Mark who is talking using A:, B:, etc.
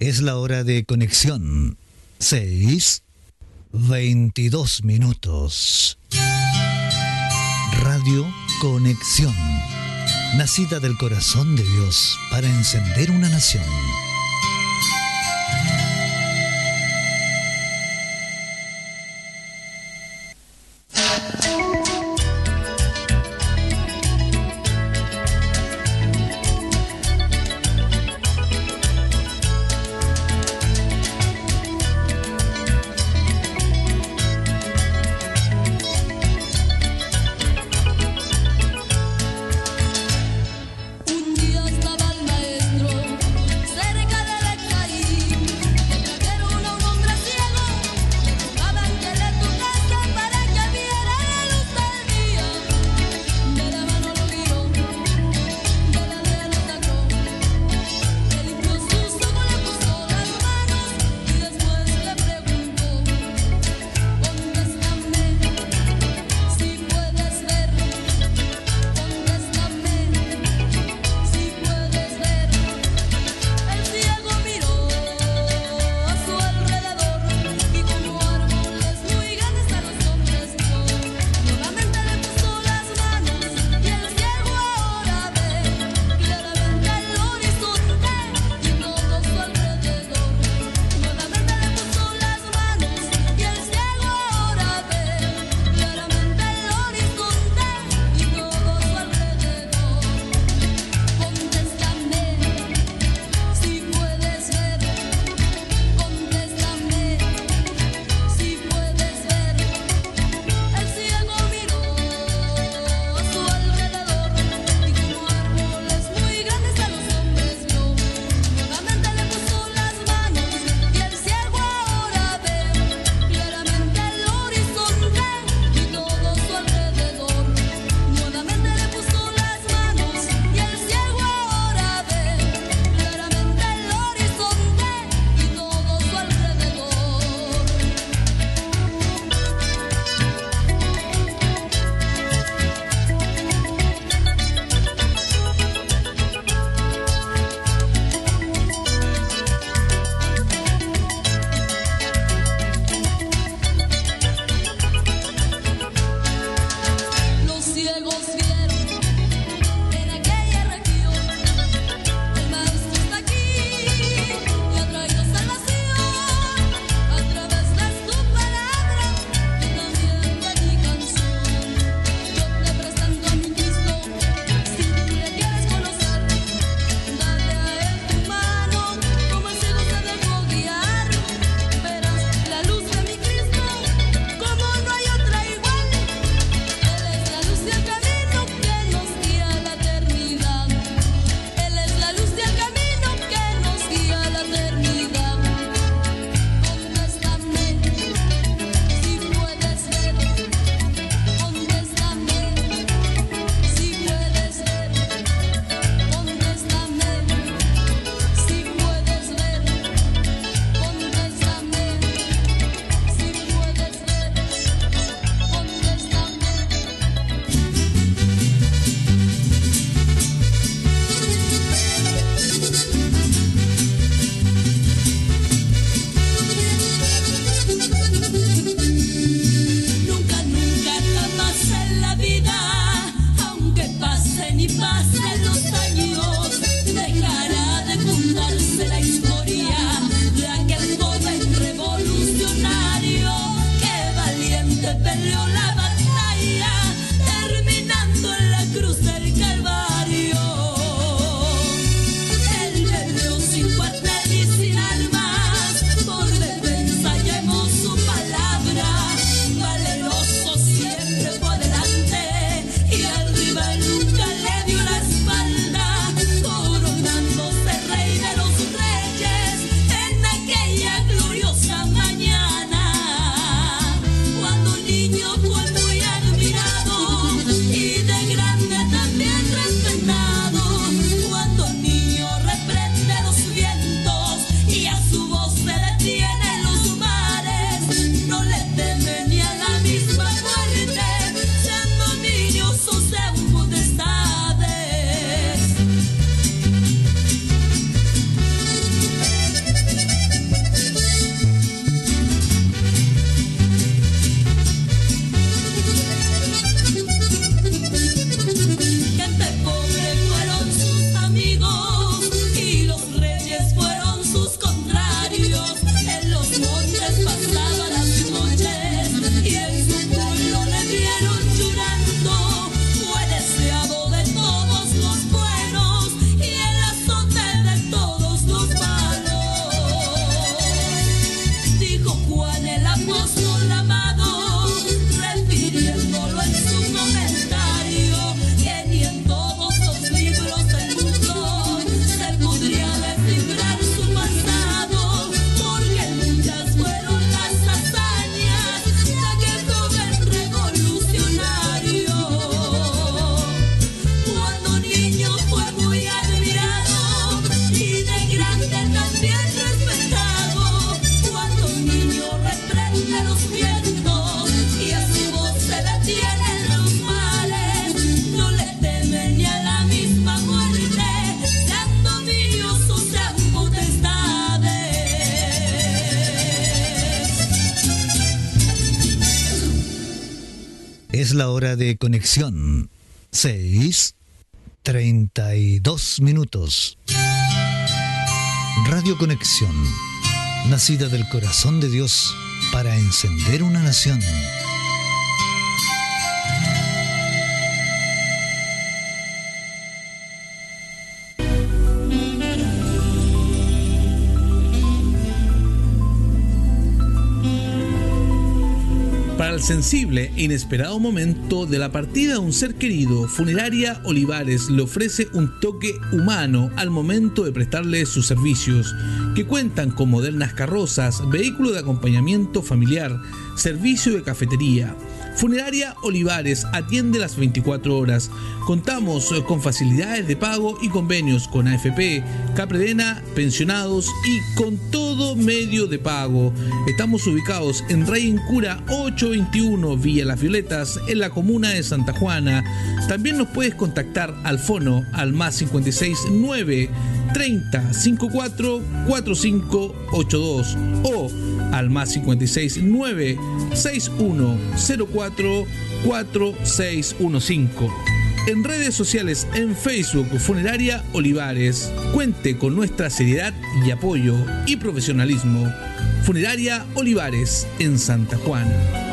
A: Es la hora de conexión. 6:22. Radio Conexión. Nacida del corazón de Dios para encender una nación.
B: Un día estaba el maestro cerca
A: Es la hora de conexión. 6:32 minutos. Radio Conexión, nacida del corazón de Dios para encender una nación.
B: Para el sensible e inesperado momento de la partida de un ser querido, Funeraria Olivares le ofrece un toque humano al momento de prestarle sus servicios, que cuentan con modernas carrozas, vehículo de acompañamiento familiar, servicio de cafetería. Funeraria Olivares atiende las 24 horas. Contamos con facilidades de pago y convenios con AFP, Capredena, pensionados y con todo medio de pago. Estamos ubicados en Rayencura 821, Villa Las Violetas, en la comuna de Santa Juana. También nos puedes contactar al fono al +56 9 30 54 45 82 o al +56 9 61 04 4615. En redes sociales, en Facebook, Funeraria Olivares. Cuente con nuestra seriedad y apoyo y profesionalismo. Funeraria Olivares en Santa Juana.